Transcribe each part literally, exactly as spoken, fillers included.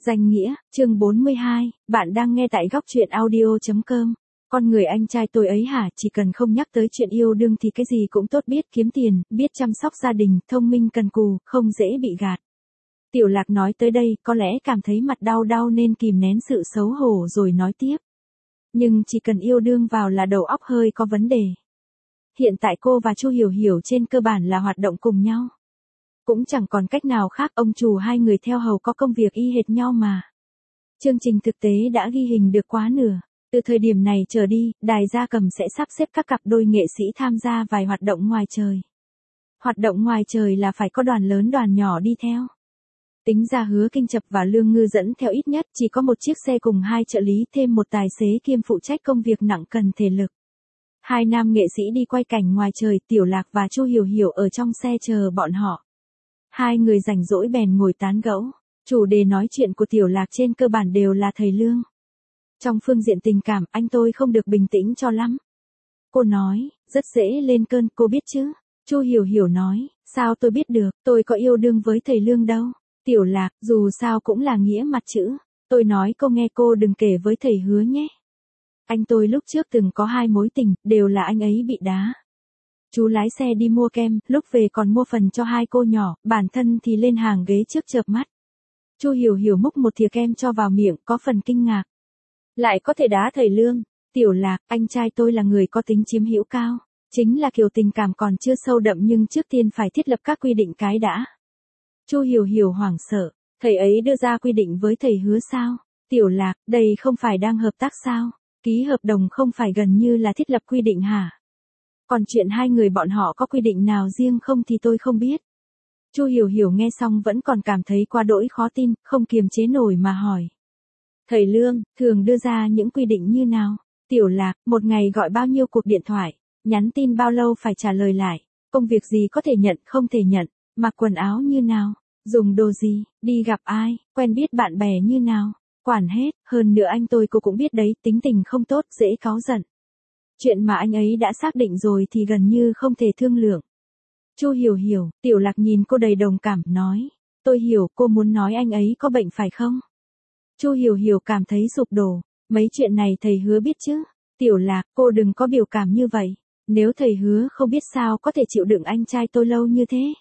Danh nghĩa, chương bốn mươi hai, bạn đang nghe tại góc truyện audio chấm com. Con người anh trai tôi ấy hả, chỉ cần không nhắc tới chuyện yêu đương thì cái gì cũng tốt, biết kiếm tiền, biết chăm sóc gia đình, thông minh cần cù, không dễ bị gạt. Tiểu Lạc nói tới đây, có lẽ cảm thấy mặt đau đau nên kìm nén sự xấu hổ rồi nói tiếp. Nhưng chỉ cần yêu đương vào là đầu óc hơi có vấn đề. Hiện tại cô và Chu Hiểu Hiểu trên cơ bản là hoạt động cùng nhau. Cũng chẳng còn cách nào khác, ông chủ hai người theo hầu có công việc y hệt nhau mà. Chương trình thực tế đã ghi hình được quá nửa. Từ thời điểm này trở đi, Đài Gia Cầm sẽ sắp xếp các cặp đôi nghệ sĩ tham gia vài hoạt động ngoài trời. Hoạt động ngoài trời là phải có đoàn lớn đoàn nhỏ đi theo. Tính ra Hứa Kinh Chập và Lương Ngư dẫn theo ít nhất chỉ có một chiếc xe cùng hai trợ lý, thêm một tài xế kiêm phụ trách công việc nặng cần thể lực. Hai nam nghệ sĩ đi quay cảnh ngoài trời, Tiểu Lạc và Chu Hiểu Hiểu ở trong xe chờ bọn họ. Hai người rảnh rỗi bèn ngồi tán gẫu. Chủ đề nói chuyện của Tiểu Lạc trên cơ bản đều là thầy Lương. Trong phương diện tình cảm, anh tôi không được bình tĩnh cho lắm. Cô nói, rất dễ lên cơn, cô biết chứ? Chu Hiểu Hiểu nói, sao tôi biết được, tôi có yêu đương với thầy Lương đâu. Tiểu Lạc, dù sao cũng là nghĩa mặt chữ. Tôi nói cô nghe, cô đừng kể với thầy Hứa nhé. Anh tôi lúc trước từng có hai mối tình, đều là anh ấy bị đá. Chú lái xe đi mua kem, lúc về còn mua phần cho hai cô nhỏ, bản thân thì lên hàng ghế trước chợp mắt. Chu Hiểu Hiểu múc một thìa kem cho vào miệng, có phần kinh ngạc. Lại có thể đá thầy Lương. Tiểu Lạc, anh trai tôi là người có tính chiếm hữu cao. Chính là kiểu tình cảm còn chưa sâu đậm, nhưng trước tiên phải thiết lập các quy định cái đã. Chu Hiểu Hiểu hoảng sợ, thầy ấy đưa ra quy định với thầy Hứa sao? Tiểu Lạc, đây không phải đang hợp tác sao? Ký hợp đồng không phải gần như là thiết lập quy định hả? Còn chuyện hai người bọn họ có quy định nào riêng không thì tôi không biết. Chu Hiểu Hiểu nghe xong vẫn còn cảm thấy quá đỗi khó tin, không kiềm chế nổi mà hỏi. Thầy Lương, thường đưa ra những quy định như nào? Tiểu Lạc, một ngày gọi bao nhiêu cuộc điện thoại, nhắn tin bao lâu phải trả lời lại, công việc gì có thể nhận, không thể nhận, mặc quần áo như nào, dùng đồ gì, đi gặp ai, quen biết bạn bè như nào, quản hết, hơn nữa anh tôi cô cũng biết đấy, tính tình không tốt, dễ cáu giận. Chuyện mà anh ấy đã xác định rồi thì gần như không thể thương lượng. Chu Hiểu Hiểu, Tiểu Lạc nhìn cô đầy đồng cảm, nói. Tôi hiểu, cô muốn nói anh ấy có bệnh phải không? Chu Hiểu Hiểu cảm thấy sụp đổ. Mấy chuyện này thầy Hứa biết chứ? Tiểu Lạc, cô đừng có biểu cảm như vậy. Nếu thầy Hứa không biết sao có thể chịu đựng anh trai tôi lâu như thế.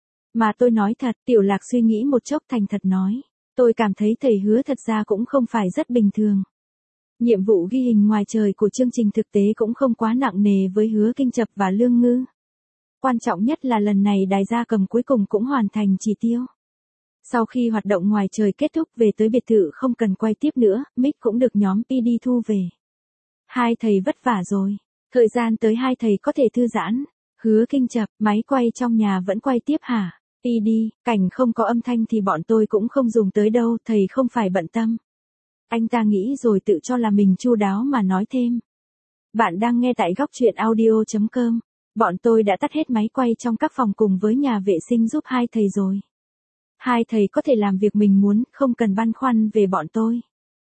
Mà tôi nói thật, Tiểu Lạc suy nghĩ một chốc thành thật nói. Tôi cảm thấy thầy Hứa thật ra cũng không phải rất bình thường. Nhiệm vụ ghi hình ngoài trời của chương trình thực tế cũng không quá nặng nề với Hứa Kinh Chập và Lương Ngư. Quan trọng nhất là lần này Đài Gia Cầm cuối cùng cũng hoàn thành chỉ tiêu. Sau khi hoạt động ngoài trời kết thúc, về tới biệt thự không cần quay tiếp nữa, mic cũng được nhóm pê đê thu về. Hai thầy vất vả rồi. Thời gian tới hai thầy có thể thư giãn. Hứa Kinh Chập, máy quay trong nhà vẫn quay tiếp hả? pê đê, cảnh không có âm thanh thì bọn tôi cũng không dùng tới đâu, thầy không phải bận tâm. Anh ta nghĩ rồi tự cho là mình chu đáo mà nói thêm. Bạn đang nghe tại góc truyện audio chấm com. Bọn tôi đã tắt hết máy quay trong các phòng cùng với nhà vệ sinh giúp hai thầy rồi. Hai thầy có thể làm việc mình muốn, không cần băn khoăn về bọn tôi.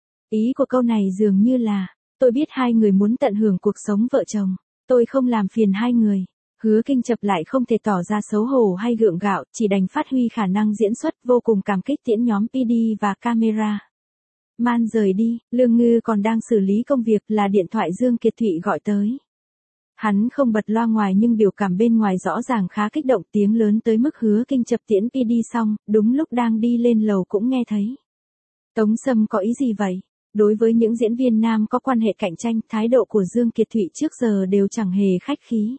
Ý của câu này dường như là, tôi biết hai người muốn tận hưởng cuộc sống vợ chồng. Tôi không làm phiền hai người. Hứa Kinh Chập lại không thể tỏ ra xấu hổ hay gượng gạo, chỉ đành phát huy khả năng diễn xuất, vô cùng cảm kích tiễn nhóm pê đê và camera. Man rời đi, Lương Ngư còn đang xử lý công việc là điện thoại Dương Kiệt Thụy gọi tới. Hắn không bật loa ngoài nhưng biểu cảm bên ngoài rõ ràng khá kích động, tiếng lớn tới mức Hứa Kinh Chập tiễn pê đê xong, đúng lúc đang đi lên lầu cũng nghe thấy. Tống Sâm có ý gì vậy? Đối với những diễn viên nam có quan hệ cạnh tranh, thái độ của Dương Kiệt Thụy trước giờ đều chẳng hề khách khí.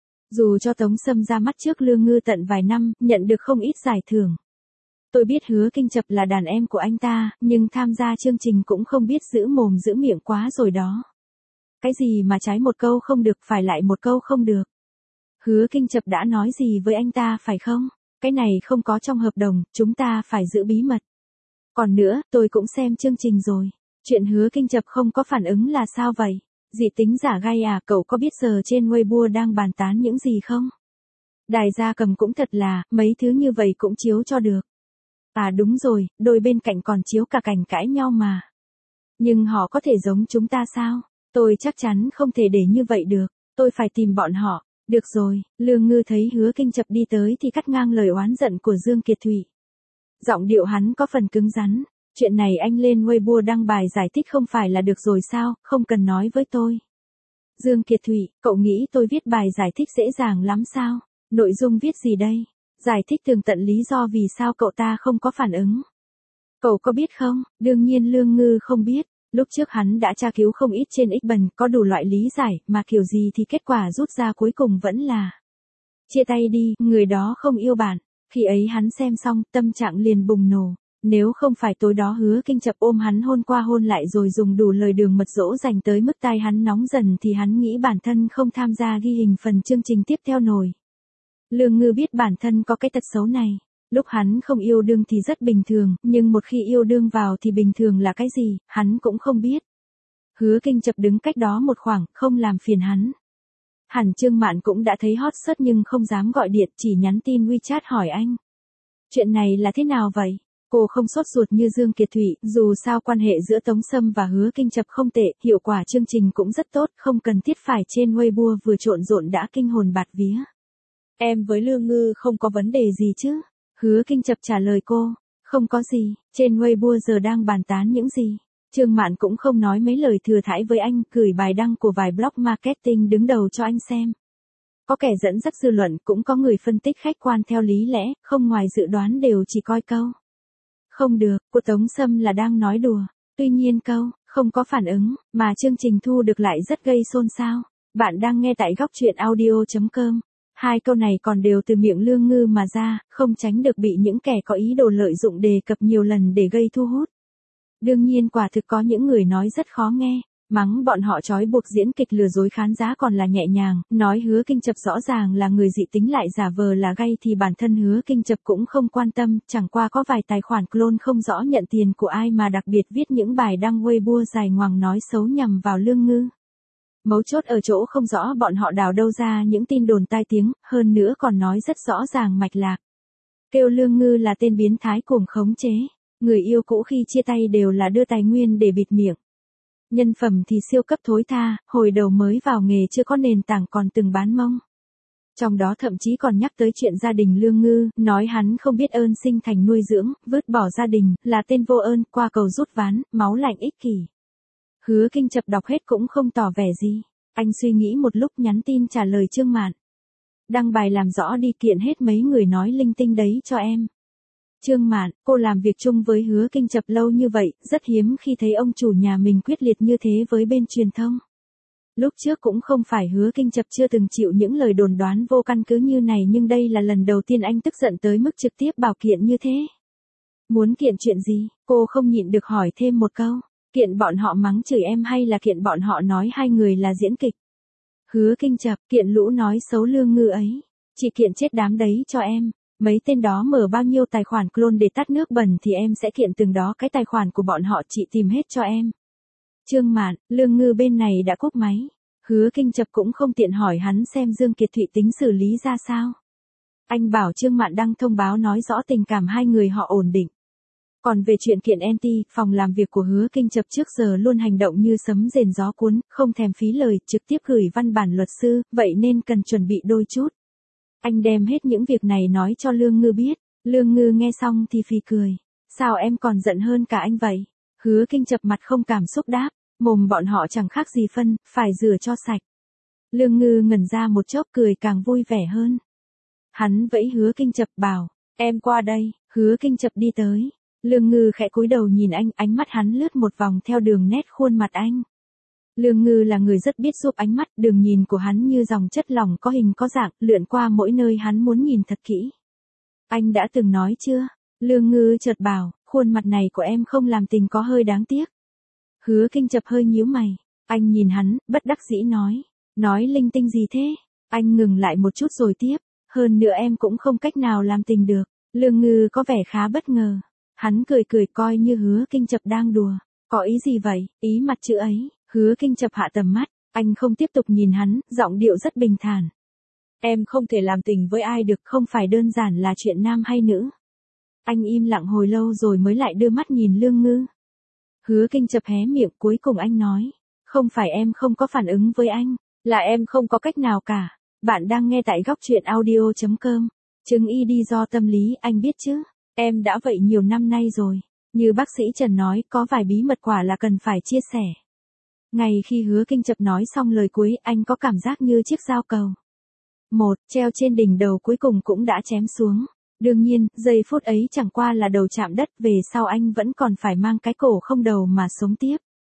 Dù cho Tống Sâm ra mắt trước Lương Ngư tận vài năm, nhận được không ít giải thưởng. Tôi biết Hứa Kinh Chập là đàn em của anh ta, nhưng tham gia chương trình cũng không biết giữ mồm giữ miệng quá rồi đó. Cái gì mà trái một câu không được phải lại một câu không được. Hứa Kinh Chập đã nói gì với anh ta phải không? Cái này không có trong hợp đồng, chúng ta phải giữ bí mật. Còn nữa, tôi cũng xem chương trình rồi. Chuyện Hứa Kinh Chập không có phản ứng là sao vậy? Dị tính giả gai à, cậu có biết giờ trên Weibo đang bàn tán những gì không? Đài Gia Cầm cũng thật là, mấy thứ như vậy cũng chiếu cho được. À đúng rồi, đôi bên cạnh còn chiếu cả cảnh cãi nhau mà. Nhưng họ có thể giống chúng ta sao? Tôi chắc chắn không thể để như vậy được, tôi phải tìm bọn họ. Được rồi, Lương Ngư thấy Hứa Kinh Chập đi tới thì cắt ngang lời oán giận của Dương Kiệt Thụy. Giọng điệu hắn có phần cứng rắn. Chuyện này anh lên Weibo đăng bài giải thích không phải là được rồi sao, không cần nói với tôi. Dương Kiệt Thụy, cậu nghĩ tôi viết bài giải thích dễ dàng lắm sao? Nội dung viết gì đây? Giải thích tường tận lý do vì sao cậu ta không có phản ứng. Cậu có biết không? Đương nhiên Lương Ngư không biết. Lúc trước hắn đã tra cứu không ít trên X-Bần, có đủ loại lý giải, mà kiểu gì thì kết quả rút ra cuối cùng vẫn là chia tay đi, người đó không yêu bạn. Khi ấy hắn xem xong, tâm trạng liền bùng nổ. Nếu không phải tối đó Hứa Kinh Chập ôm hắn hôn qua hôn lại rồi dùng đủ lời đường mật dỗ dành tới mức tai hắn nóng dần thì hắn nghĩ bản thân không tham gia ghi hình phần chương trình tiếp theo nổi. Lương Ngư biết bản thân có cái tật xấu này. Lúc hắn không yêu đương thì rất bình thường, nhưng một khi yêu đương vào thì bình thường là cái gì, hắn cũng không biết. Hứa Kinh Chập đứng cách đó một khoảng, không làm phiền hắn. Hẳn Trương Mạn cũng đã thấy hot search nhưng không dám gọi điện, chỉ nhắn tin WeChat hỏi anh. Chuyện này là thế nào vậy? Cô không sốt ruột như Dương Kiệt Thụy, dù sao quan hệ giữa Tống Sâm và Hứa Kinh Chập không tệ, hiệu quả chương trình cũng rất tốt, không cần thiết phải trên Weibo vừa trộn rộn đã kinh hồn bạt vía. Em với Lương Ngư không có vấn đề gì chứ? Hứa Kinh Chập trả lời cô, không có gì, trên Weibo giờ đang bàn tán những gì. Trương Mạn cũng không nói mấy lời thừa thãi với anh, gửi bài đăng của vài blog marketing đứng đầu cho anh xem. Có kẻ dẫn dắt dư luận, cũng có người phân tích khách quan theo lý lẽ, không ngoài dự đoán đều chỉ coi câu. Không được, của Tống Sâm là đang nói đùa. Tuy nhiên câu, không có phản ứng, mà chương trình thu được lại rất gây xôn xao. Bạn đang nghe tại góc truyện audio chấm com. Hai câu này còn đều từ miệng Lương Ngư mà ra, không tránh được bị những kẻ có ý đồ lợi dụng đề cập nhiều lần để gây thu hút. Đương nhiên quả thực có những người nói rất khó nghe, mắng bọn họ trói buộc diễn kịch lừa dối khán giả còn là nhẹ nhàng, nói Hứa Kinh Chập rõ ràng là người dị tính lại giả vờ là gay thì bản thân Hứa Kinh Chập cũng không quan tâm, chẳng qua có vài tài khoản clone không rõ nhận tiền của ai mà đặc biệt viết những bài đăng Weibo dài ngoằng nói xấu nhằm vào Lương Ngư. Mấu chốt ở chỗ không rõ bọn họ đào đâu ra những tin đồn tai tiếng, hơn nữa còn nói rất rõ ràng mạch lạc. Kêu Lương Ngư là tên biến thái cuồng khống chế, người yêu cũ khi chia tay đều là đưa tài nguyên để bịt miệng. Nhân phẩm thì siêu cấp thối tha, hồi đầu mới vào nghề chưa có nền tảng còn từng bán mông. Trong đó thậm chí còn nhắc tới chuyện gia đình Lương Ngư, nói hắn không biết ơn sinh thành nuôi dưỡng, vứt bỏ gia đình, là tên vô ơn, qua cầu rút ván, máu lạnh ích kỷ. Hứa Kinh Chập đọc hết cũng không tỏ vẻ gì. Anh suy nghĩ một lúc nhắn tin trả lời Trương Mạn. Đăng bài làm rõ đi kiện hết mấy người nói linh tinh đấy cho em. Trương Mạn, cô làm việc chung với Hứa Kinh Chập lâu như vậy, rất hiếm khi thấy ông chủ nhà mình quyết liệt như thế với bên truyền thông. Lúc trước cũng không phải Hứa Kinh Chập chưa từng chịu những lời đồn đoán vô căn cứ như này nhưng đây là lần đầu tiên anh tức giận tới mức trực tiếp bảo kiện như thế. Muốn kiện chuyện gì? Cô không nhịn được hỏi thêm một câu. Kiện bọn họ mắng chửi em hay là kiện bọn họ nói hai người là diễn kịch? Hứa Kinh Chập, kiện lũ nói xấu Lương Ngư ấy. Chỉ kiện chết đám đấy cho em. Mấy tên đó mở bao nhiêu tài khoản clone để tắt nước bẩn thì em sẽ kiện từng đó cái tài khoản của bọn họ chị tìm hết cho em. Trương Mạn, Lương Ngư bên này đã cúp máy. Hứa Kinh Chập cũng không tiện hỏi hắn xem Dương Kiệt Thụy tính xử lý ra sao. Anh bảo Trương Mạn đăng thông báo nói rõ tình cảm hai người họ ổn định. Còn về chuyện kiện anti, phòng làm việc của Hứa Kinh Chập trước giờ luôn hành động như sấm rền gió cuốn, không thèm phí lời, trực tiếp gửi văn bản luật sư, vậy nên cần chuẩn bị đôi chút. Anh đem hết những việc này nói cho Lương Ngư biết, Lương Ngư nghe xong thì phì cười. Sao em còn giận hơn cả anh vậy? Hứa Kinh Chập mặt không cảm xúc đáp, mồm bọn họ chẳng khác gì phân, phải rửa cho sạch. Lương Ngư ngẩn ra một chốc cười càng vui vẻ hơn. Hắn vẫy Hứa Kinh Chập bảo, em qua đây, Hứa Kinh Chập đi tới. Lương Ngư khẽ cúi đầu nhìn anh, ánh mắt hắn lướt một vòng theo đường nét khuôn mặt anh. Lương Ngư là người rất biết giúp ánh mắt, đường nhìn của hắn như dòng chất lỏng có hình có dạng, lượn qua mỗi nơi hắn muốn nhìn thật kỹ. Anh đã từng nói chưa? Lương Ngư chợt bảo, khuôn mặt này của em không làm tình có hơi đáng tiếc. Hứa Kinh Chập hơi nhíu mày, anh nhìn hắn, bất đắc dĩ nói, nói linh tinh gì thế? Anh ngừng lại một chút rồi tiếp, hơn nữa em cũng không cách nào làm tình được. Lương Ngư có vẻ khá bất ngờ. Hắn cười cười coi như Hứa Kinh Chập đang đùa. Có ý gì vậy? Ý mặt chữ ấy. Hứa Kinh Chập hạ tầm mắt. Anh không tiếp tục nhìn hắn, giọng điệu rất bình thản. Em không thể làm tình với ai được, không phải đơn giản là chuyện nam hay nữ. Anh im lặng hồi lâu rồi mới lại đưa mắt nhìn Lương Ngư. Hứa Kinh Chập hé miệng, cuối cùng anh nói. Không phải em không có phản ứng với anh, là em không có cách nào cả. Bạn đang nghe tại góc truyện audio chấm com. Chứng y đi do tâm lý, anh biết chứ. Em đã vậy nhiều năm nay rồi. Như bác sĩ Trần nói, có vài bí mật quả là cần phải chia sẻ. Ngay khi Hứa Kinh Chập nói xong lời cuối, anh có cảm giác như chiếc dao cầu một treo trên đỉnh đầu cuối cùng cũng đã chém xuống. Đương nhiên, giây phút ấy chẳng qua là đầu chạm đất, về sau anh vẫn còn phải mang cái cổ không đầu mà sống tiếp.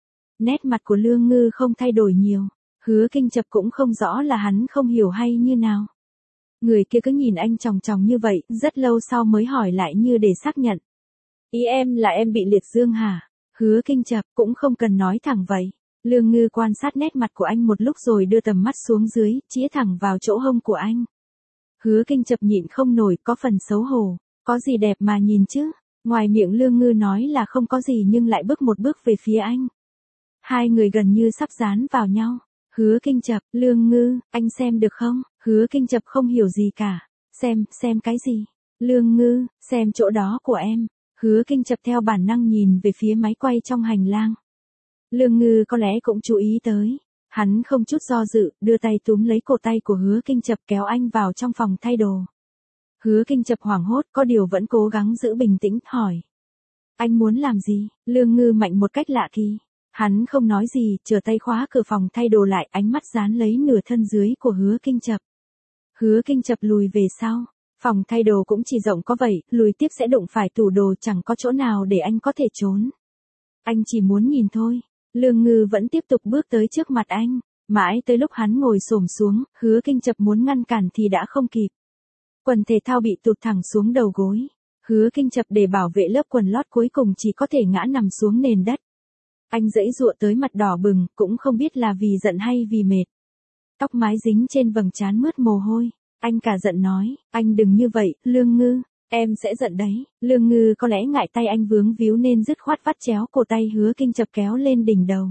Nét mặt của Lương Ngư không thay đổi nhiều. Hứa Kinh Chập cũng không rõ là hắn không hiểu hay như nào. Người kia cứ nhìn anh chòng chòng như vậy, rất lâu sau mới hỏi lại như để xác nhận. Ý em là em bị liệt dương hả? Hứa Kinh Chập cũng không cần nói thẳng vậy. Lương Ngư quan sát nét mặt của anh một lúc rồi đưa tầm mắt xuống dưới, chĩa thẳng vào chỗ hông của anh. Hứa Kinh Chập nhịn không nổi, có phần xấu hổ. Có gì đẹp mà nhìn chứ? Ngoài miệng Lương Ngư nói là không có gì nhưng lại bước một bước về phía anh. Hai người gần như sắp dán vào nhau. Hứa Kinh Chập, Lương Ngư, anh xem được không? Hứa Kinh Chập không hiểu gì cả. Xem, xem cái gì? Lương Ngư, xem chỗ đó của em. Hứa Kinh Chập theo bản năng nhìn về phía máy quay trong hành lang. Lương Ngư có lẽ cũng chú ý tới. Hắn không chút do dự, đưa tay túm lấy cổ tay của Hứa Kinh Chập kéo anh vào trong phòng thay đồ. Hứa Kinh Chập hoảng hốt, có điều vẫn cố gắng giữ bình tĩnh, hỏi. Anh muốn làm gì? Lương Ngư mạnh một cách lạ kỳ. Hắn không nói gì, trở tay khóa cửa phòng thay đồ lại, ánh mắt dán lấy nửa thân dưới của Hứa Kinh Chập. Hứa Kinh Chập lùi về sau. Phòng thay đồ cũng chỉ rộng có vậy, lùi tiếp sẽ đụng phải tủ đồ, chẳng có chỗ nào để anh có thể trốn. Anh chỉ muốn nhìn thôi. Lương Ngư vẫn tiếp tục bước tới trước mặt anh. Mãi tới lúc hắn ngồi xổm xuống, Hứa Kinh Chập muốn ngăn cản thì đã không kịp. Quần thể thao bị tụt thẳng xuống đầu gối. Hứa Kinh Chập để bảo vệ lớp quần lót cuối cùng chỉ có thể ngã nằm xuống nền đất. Anh giãy giụa tới mặt đỏ bừng, cũng không biết là vì giận hay vì mệt. Tóc mái dính trên vầng trán mướt mồ hôi. Anh cả giận nói, anh đừng như vậy, Lương Ngư, em sẽ giận đấy. Lương Ngư có lẽ ngại tay anh vướng víu nên dứt khoát vắt chéo cổ tay Hứa Kinh Chập kéo lên đỉnh đầu.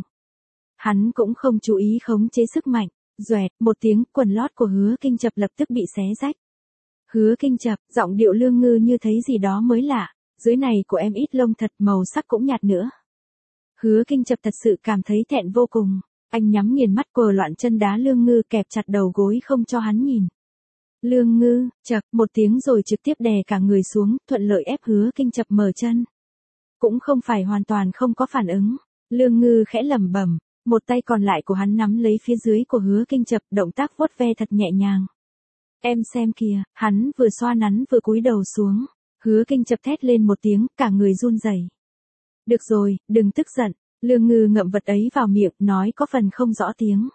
Hắn cũng không chú ý khống chế sức mạnh. Doẹt, một tiếng, quần lót của Hứa Kinh Chập lập tức bị xé rách. Hứa Kinh Chập, giọng điệu Lương Ngư như thấy gì đó mới lạ. Dưới này của em ít lông thật, màu sắc cũng nhạt nữa. Hứa Kinh Chập thật sự cảm thấy thẹn vô cùng. Anh nhắm nghiền mắt quờ loạn chân đá Lương Ngư kẹp chặt đầu gối không cho hắn nhìn. Lương Ngư, chậc, một tiếng rồi trực tiếp đè cả người xuống, thuận lợi ép Hứa Kinh Chập mở chân. Cũng không phải hoàn toàn không có phản ứng. Lương Ngư khẽ lẩm bẩm, một tay còn lại của hắn nắm lấy phía dưới của Hứa Kinh Chập, động tác vuốt ve thật nhẹ nhàng. Em xem kìa, hắn vừa xoa nắn vừa cúi đầu xuống. Hứa Kinh Chập thét lên một tiếng, cả người run rẩy. Được rồi, đừng tức giận. Lương Ngư ngậm vật ấy vào miệng, nói có phần không rõ tiếng.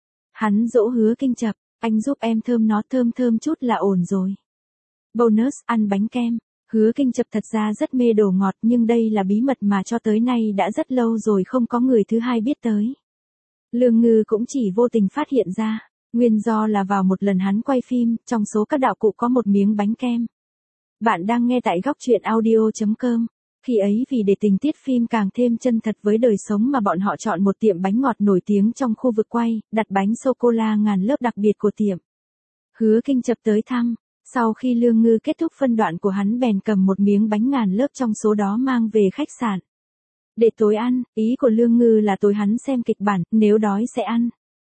Hắn dỗ Hứa Kinh Chập, anh giúp em thơm nó, thơm thơm chút là ổn rồi. Bonus, ăn bánh kem. Hứa Kinh Chập thật ra rất mê đồ ngọt nhưng đây là bí mật mà cho tới nay đã rất lâu rồi không có người thứ hai biết tới. Lương Ngư cũng chỉ vô tình phát hiện ra. Nguyên do là vào một lần hắn quay phim, trong số các đạo cụ có một miếng bánh kem. Bạn đang nghe tại góc truyện audio chấm com. Khi ấy vì để tình tiết phim càng thêm chân thật với đời sống mà bọn họ chọn một tiệm bánh ngọt nổi tiếng trong khu vực quay, đặt bánh sô-cô-la ngàn lớp đặc biệt của tiệm. Hứa Kinh Chập tới thăm, sau khi Lương Ngư kết thúc phân đoạn của hắn bèn cầm một miếng bánh ngàn lớp trong số đó mang về khách sạn. Để tối ăn, ý của Lương Ngư là tối hắn xem kịch bản, nếu đói sẽ ăn.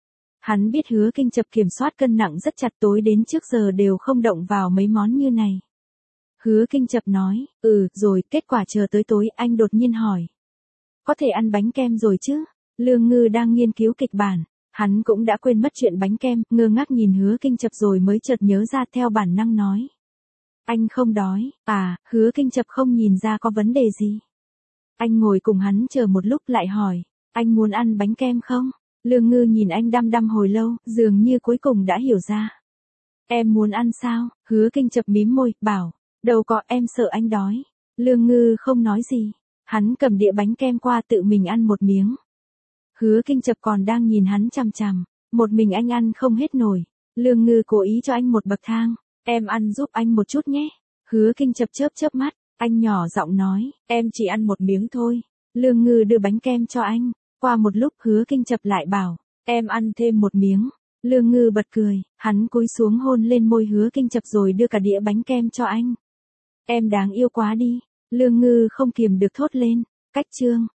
Hắn biết Hứa Kinh Chập kiểm soát cân nặng rất chặt, tối đến trước giờ đều không động vào mấy món như này. Hứa Kinh Chập nói, ừ, rồi, kết quả chờ tới tối, anh đột nhiên hỏi. Có thể ăn bánh kem rồi chứ? Lương Ngư đang nghiên cứu kịch bản. Hắn cũng đã quên mất chuyện bánh kem, ngơ ngác nhìn Hứa Kinh Chập rồi mới chợt nhớ ra, theo bản năng nói. Anh không đói, à, Hứa Kinh Chập không nhìn ra có vấn đề gì. Anh ngồi cùng hắn chờ một lúc lại hỏi, anh muốn ăn bánh kem không? Lương Ngư nhìn anh đăm đăm hồi lâu, dường như cuối cùng đã hiểu ra. Em muốn ăn sao? Hứa Kinh Chập mím môi, bảo. Đâu có, em sợ anh đói. Lương Ngư không nói gì. Hắn cầm đĩa bánh kem qua tự mình ăn một miếng. Hứa Kinh Chập còn đang nhìn hắn chằm chằm. Một mình anh ăn không hết nổi. Lương Ngư cố ý cho anh một bậc thang. Em ăn giúp anh một chút nhé. Hứa Kinh Chập chớp chớp mắt. Anh nhỏ giọng nói, em chỉ ăn một miếng thôi. Lương Ngư đưa bánh kem cho anh. Qua một lúc Hứa Kinh Chập lại bảo, em ăn thêm một miếng. Lương Ngư bật cười. Hắn cúi xuống hôn lên môi Hứa Kinh Chập rồi đưa cả đĩa bánh kem cho anh. Em đáng yêu quá đi. Lương Ngư không kiềm được thốt lên. Cách chương.